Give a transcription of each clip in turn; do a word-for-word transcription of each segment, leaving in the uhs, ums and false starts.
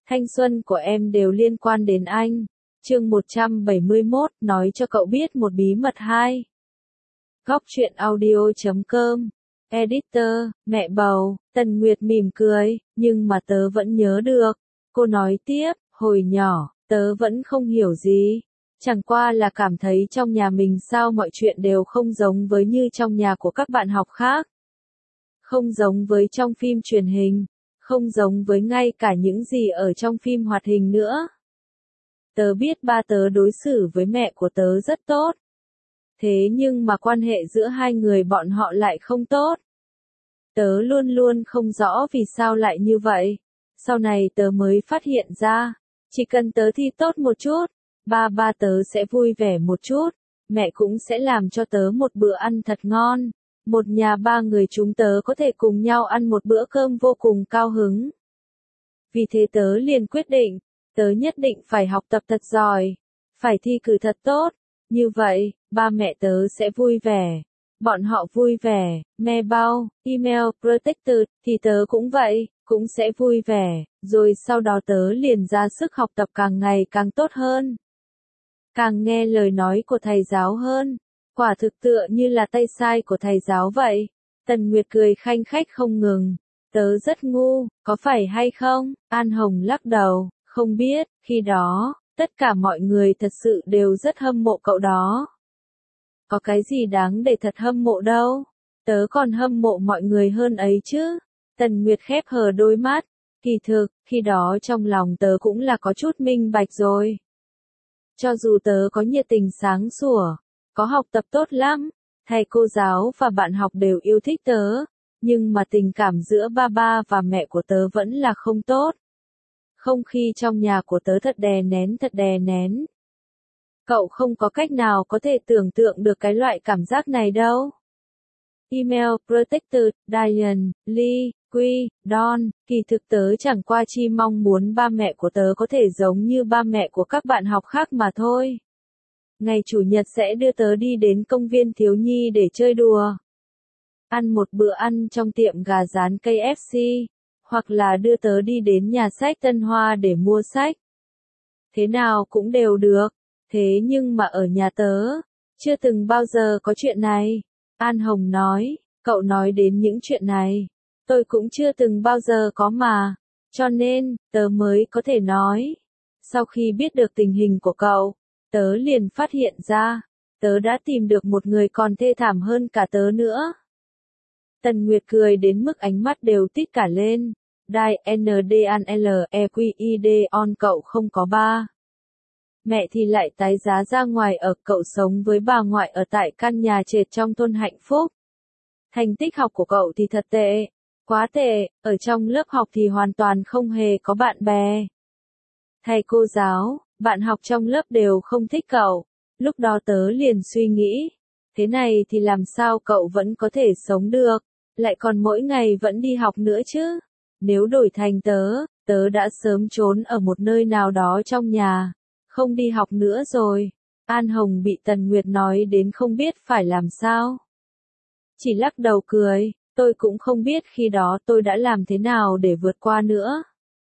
Thanh xuân của em đều liên quan đến anh. Chương một trăm bảy mươi mốt, nói cho cậu biết một bí mật hai. Góc truyện audio chấm com. Editor, mẹ bầu, Tần Nguyệt mỉm cười, nhưng mà tớ vẫn nhớ được. Cô nói tiếp, hồi nhỏ, tớ vẫn không hiểu gì. Chẳng qua là cảm thấy trong nhà mình sao mọi chuyện đều không giống với như trong nhà của các bạn học khác. Không giống với trong phim truyền hình. Không giống với ngay cả những gì ở trong phim hoạt hình nữa. Tớ biết ba tớ đối xử với mẹ của tớ rất tốt. Thế nhưng mà quan hệ giữa hai người bọn họ lại không tốt. Tớ luôn luôn không rõ vì sao lại như vậy. Sau này tớ mới phát hiện ra, chỉ cần tớ thi tốt một chút, ba ba tớ sẽ vui vẻ một chút, mẹ cũng sẽ làm cho tớ một bữa ăn thật ngon. Một nhà ba người chúng tớ có thể cùng nhau ăn một bữa cơm vô cùng cao hứng. Vì thế tớ liền quyết định, tớ nhất định phải học tập thật giỏi, phải thi cử thật tốt. Như vậy, ba mẹ tớ sẽ vui vẻ. Bọn họ vui vẻ, mailbox, email, protected, thì tớ cũng vậy, cũng sẽ vui vẻ, rồi sau đó tớ liền ra sức học tập càng ngày càng tốt hơn. Càng nghe lời nói của thầy giáo hơn. Quả thực tựa như là tay sai của thầy giáo vậy. Tần Nguyệt cười khanh khách không ngừng. Tớ rất ngu, có phải hay không? An Hồng lắc đầu, không biết, khi đó, tất cả mọi người thật sự đều rất hâm mộ cậu đó. Có cái gì đáng để thật hâm mộ đâu. Tớ còn hâm mộ mọi người hơn ấy chứ. Tần Nguyệt khép hờ đôi mắt. Kỳ thực, khi đó trong lòng tớ cũng là có chút minh bạch rồi. Cho dù tớ có nhiệt tình sáng sủa, có học tập tốt lắm, thầy cô giáo và bạn học đều yêu thích tớ, nhưng mà tình cảm giữa ba ba và mẹ của tớ vẫn là không tốt. Không khí trong nhà của tớ thật đè nén thật đè nén. Cậu không có cách nào có thể tưởng tượng được cái loại cảm giác này đâu. Email, Protected, Diane, Lee, Quy, Don, kỳ thực tớ chẳng qua chi mong muốn ba mẹ của tớ có thể giống như ba mẹ của các bạn học khác mà thôi. Ngày Chủ nhật sẽ đưa tớ đi đến công viên thiếu nhi để chơi đùa. Ăn một bữa ăn trong tiệm gà rán ca ép xê, hoặc là đưa tớ đi đến nhà sách Tân Hoa để mua sách. Thế nào cũng đều được, thế nhưng mà ở nhà tớ, chưa từng bao giờ có chuyện này. An Hồng nói, cậu nói đến những chuyện này, tôi cũng chưa từng bao giờ có mà, cho nên, tớ mới có thể nói. Sau khi biết được tình hình của cậu, tớ liền phát hiện ra, tớ đã tìm được một người còn thê thảm hơn cả tớ nữa. Tần Nguyệt cười đến mức ánh mắt đều tít cả lên. Đai N D N L E Q I D on cậu không có ba. Mẹ thì lại tái giá ra ngoài ở, cậu sống với bà ngoại ở tại căn nhà trệt trong thôn Hạnh Phúc. Thành tích học của cậu thì thật tệ, quá tệ, ở trong lớp học thì hoàn toàn không hề có bạn bè. Thầy cô giáo, bạn học trong lớp đều không thích cậu. Lúc đó tớ liền suy nghĩ, thế này thì làm sao cậu vẫn có thể sống được, lại còn mỗi ngày vẫn đi học nữa chứ. Nếu đổi thành tớ, tớ đã sớm trốn ở một nơi nào đó trong nhà, không đi học nữa rồi. An Hồng bị Tần Nguyệt nói đến không biết phải làm sao. Chỉ lắc đầu cười, tôi cũng không biết khi đó tôi đã làm thế nào để vượt qua nữa.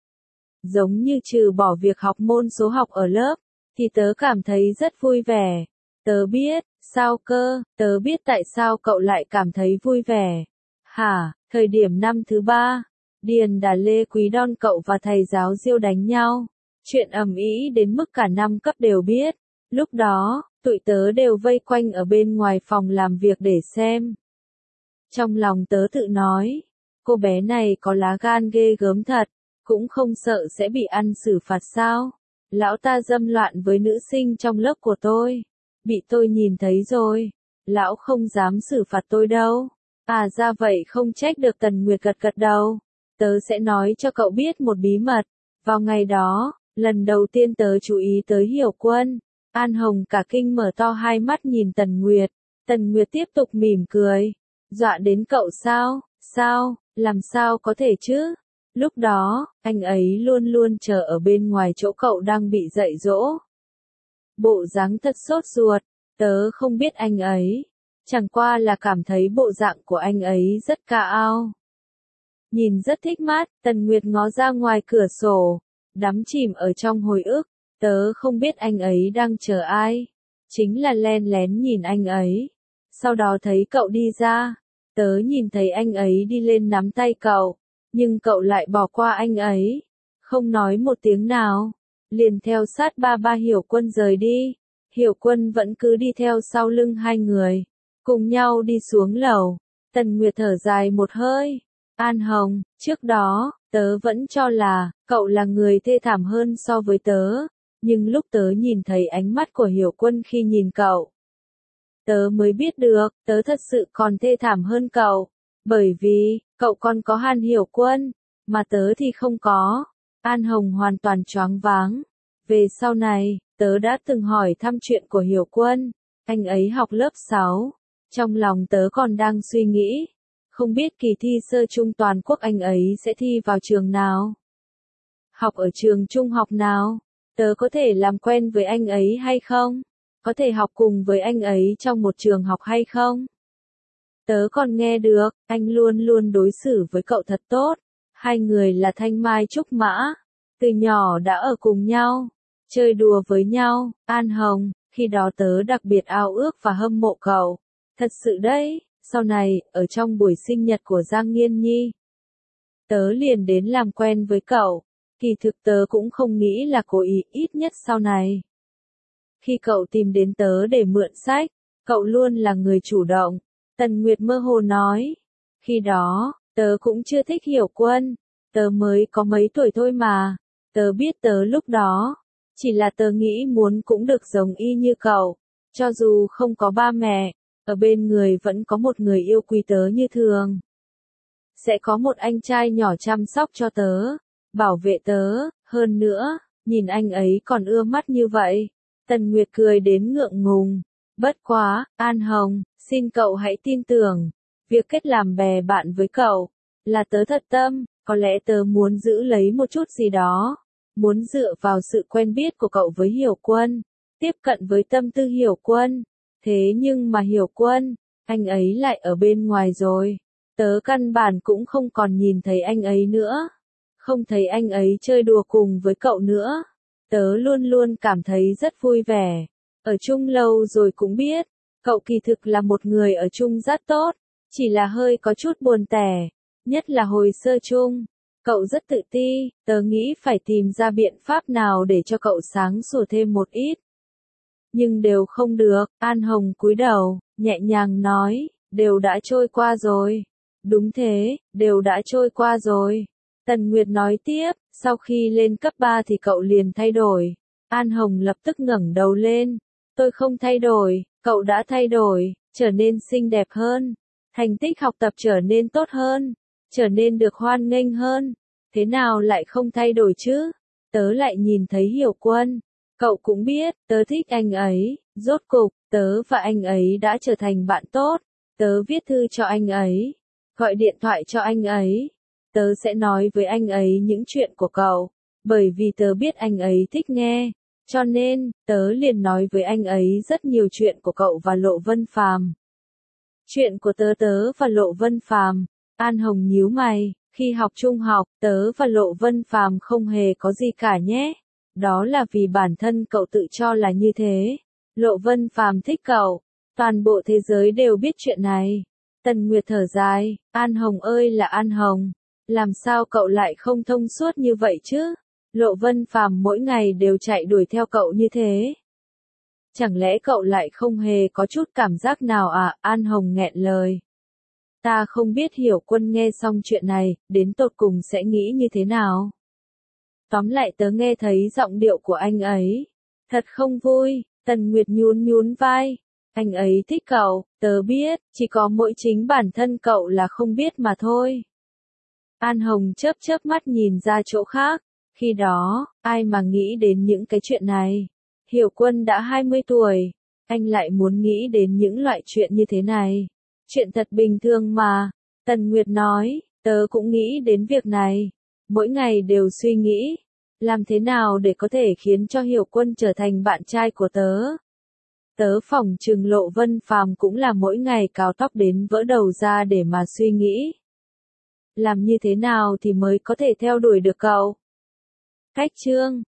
Giống như trừ bỏ việc học môn số học ở lớp, thì tớ cảm thấy rất vui vẻ. Tớ biết, sao cơ, tớ biết tại sao cậu lại cảm thấy vui vẻ. Hả, thời điểm năm thứ ba, Điền Đà Lê Quý Đon cậu và thầy giáo Diêu đánh nhau. Chuyện ầm ĩ đến mức cả năm cấp đều biết. Lúc đó, tụi tớ đều vây quanh ở bên ngoài phòng làm việc để xem. Trong lòng tớ tự nói, cô bé này có lá gan ghê gớm thật, cũng không sợ sẽ bị ăn xử phạt sao. Lão ta dâm loạn với nữ sinh trong lớp của tôi. Bị tôi nhìn thấy rồi. Lão không dám xử phạt tôi đâu. À ra vậy không trách được. Tần Nguyệt gật gật đầu. Tớ sẽ nói cho cậu biết một bí mật. Vào ngày đó, lần đầu tiên tớ chú ý tới Hiểu Quân. An Hồng cả kinh mở to hai mắt nhìn Tần Nguyệt. Tần Nguyệt tiếp tục mỉm cười. Dọa đến cậu sao? Sao? Làm sao có thể chứ? Lúc đó, anh ấy luôn luôn chờ ở bên ngoài chỗ cậu đang bị dạy dỗ. Bộ dáng thật sốt ruột, tớ không biết anh ấy. Chẳng qua là cảm thấy bộ dạng của anh ấy rất ca ao. Nhìn rất thích mắt, Tần Nguyệt ngó ra ngoài cửa sổ. đắm chìm ở trong hồi ức, tớ không biết anh ấy đang chờ ai. Chính là len lén nhìn anh ấy. Sau đó thấy cậu đi ra, tớ nhìn thấy anh ấy đi lên nắm tay cậu, nhưng cậu lại bỏ qua anh ấy, không nói một tiếng nào, liền theo sát ba ba Hiểu Quân rời đi. Hiểu Quân vẫn cứ đi theo sau lưng hai người, cùng nhau đi xuống lầu. Tần Nguyệt thở dài một hơi. An Hồng, trước đó, tớ vẫn cho là, cậu là người thê thảm hơn so với tớ, nhưng lúc tớ nhìn thấy ánh mắt của Hiểu Quân khi nhìn cậu, tớ mới biết được, tớ thật sự còn thê thảm hơn cậu, bởi vì, cậu còn có Hàn Hiểu Quân, mà tớ thì không có. An Hồng hoàn toàn choáng váng. Về sau này, tớ đã từng hỏi thăm chuyện của Hiểu Quân, anh ấy học lớp sáu, trong lòng tớ còn đang suy nghĩ, không biết kỳ thi sơ trung toàn quốc anh ấy sẽ thi vào trường nào? Học ở trường trung học nào? Tớ có thể làm quen với anh ấy hay không? Có thể học cùng với anh ấy trong một trường học hay không? Tớ còn nghe được, anh luôn luôn đối xử với cậu thật tốt. Hai người là thanh mai trúc mã, từ nhỏ đã ở cùng nhau, chơi đùa với nhau. An Hồng, khi đó tớ đặc biệt ao ước và hâm mộ cậu. Thật sự đấy, sau này, ở trong buổi sinh nhật của Giang Nghiên Nhi, tớ liền đến làm quen với cậu. Kỳ thực tớ cũng không nghĩ là cố ý, ít nhất sau này. Khi cậu tìm đến tớ để mượn sách, cậu luôn là người chủ động. Tần Nguyệt mơ hồ nói. Khi đó, tớ cũng chưa thích Hiểu Quân. Tớ mới có mấy tuổi thôi mà. Tớ biết tớ lúc đó. Chỉ là tớ nghĩ muốn cũng được giống y như cậu. Cho dù không có ba mẹ, ở bên người vẫn có một người yêu quý tớ như thường. Sẽ có một anh trai nhỏ chăm sóc cho tớ, bảo vệ tớ, hơn nữa, nhìn anh ấy còn ưa mắt như vậy. Tần Nguyệt cười đến ngượng ngùng. Bất quá, An Hồng, xin cậu hãy tin tưởng, việc kết làm bè bạn với cậu, là tớ thật tâm, có lẽ tớ muốn giữ lấy một chút gì đó, muốn dựa vào sự quen biết của cậu với Hiểu Quân, tiếp cận với tâm tư Hiểu Quân. Thế nhưng mà Hiểu Quân, anh ấy lại ở bên ngoài rồi, tớ căn bản cũng không còn nhìn thấy anh ấy nữa, không thấy anh ấy chơi đùa cùng với cậu nữa. Tớ luôn luôn cảm thấy rất vui vẻ. Ở chung lâu rồi cũng biết, cậu kỳ thực là một người ở chung rất tốt, chỉ là hơi có chút buồn tẻ, nhất là hồi sơ chung. Cậu rất tự ti, tớ nghĩ phải tìm ra biện pháp nào để cho cậu sáng sủa thêm một ít. Nhưng đều không được. An Hồng cúi đầu, nhẹ nhàng nói, đều đã trôi qua rồi. Đúng thế, đều đã trôi qua rồi. Tần Nguyệt nói tiếp, sau khi lên cấp ba thì cậu liền thay đổi. An Hồng lập tức ngẩng đầu lên. Tôi không thay đổi, cậu đã thay đổi, trở nên xinh đẹp hơn, thành tích học tập trở nên tốt hơn, trở nên được hoan nghênh hơn. Thế nào lại không thay đổi chứ? Tớ lại nhìn thấy Hiểu Quân. Cậu cũng biết, tớ thích anh ấy, rốt cục, tớ và anh ấy đã trở thành bạn tốt. Tớ viết thư cho anh ấy, gọi điện thoại cho anh ấy. Tớ sẽ nói với anh ấy những chuyện của cậu, bởi vì tớ biết anh ấy thích nghe. Cho nên, tớ liền nói với anh ấy rất nhiều chuyện của cậu và Lộ Vân Phàm. Chuyện của tớ tớ và Lộ Vân Phàm. An Hồng nhíu mày, khi học trung học, tớ và Lộ Vân Phàm không hề có gì cả nhé. Đó là vì bản thân cậu tự cho là như thế. Lộ Vân Phàm thích cậu, toàn bộ thế giới đều biết chuyện này. Tần Nguyệt thở dài, An Hồng ơi là An Hồng, làm sao cậu lại không thông suốt như vậy chứ? Lộ Vân Phàm mỗi ngày đều chạy đuổi theo cậu như thế. Chẳng lẽ cậu lại không hề có chút cảm giác nào à? An Hồng nghẹn lời. Ta không biết Hiểu Quân nghe xong chuyện này, đến tột cùng sẽ nghĩ như thế nào. Tóm lại tớ nghe thấy giọng điệu của anh ấy. Thật không vui. Tần Nguyệt nhún nhún vai. Anh ấy thích cậu, tớ biết, chỉ có mỗi chính bản thân cậu là không biết mà thôi. An Hồng chớp chớp mắt nhìn ra chỗ khác. Khi đó, ai mà nghĩ đến những cái chuyện này. Hiểu Quân đã hai mươi tuổi, anh lại muốn nghĩ đến những loại chuyện như thế này. Chuyện thật bình thường mà. Tần Nguyệt nói, tớ cũng nghĩ đến việc này. Mỗi ngày đều suy nghĩ, làm thế nào để có thể khiến cho Hiểu Quân trở thành bạn trai của tớ. Tớ phỏng chừng Lộ Vân Phàm cũng là mỗi ngày cào tóc đến vỡ đầu ra để mà suy nghĩ. Làm như thế nào thì mới có thể theo đuổi được cậu? Cách chương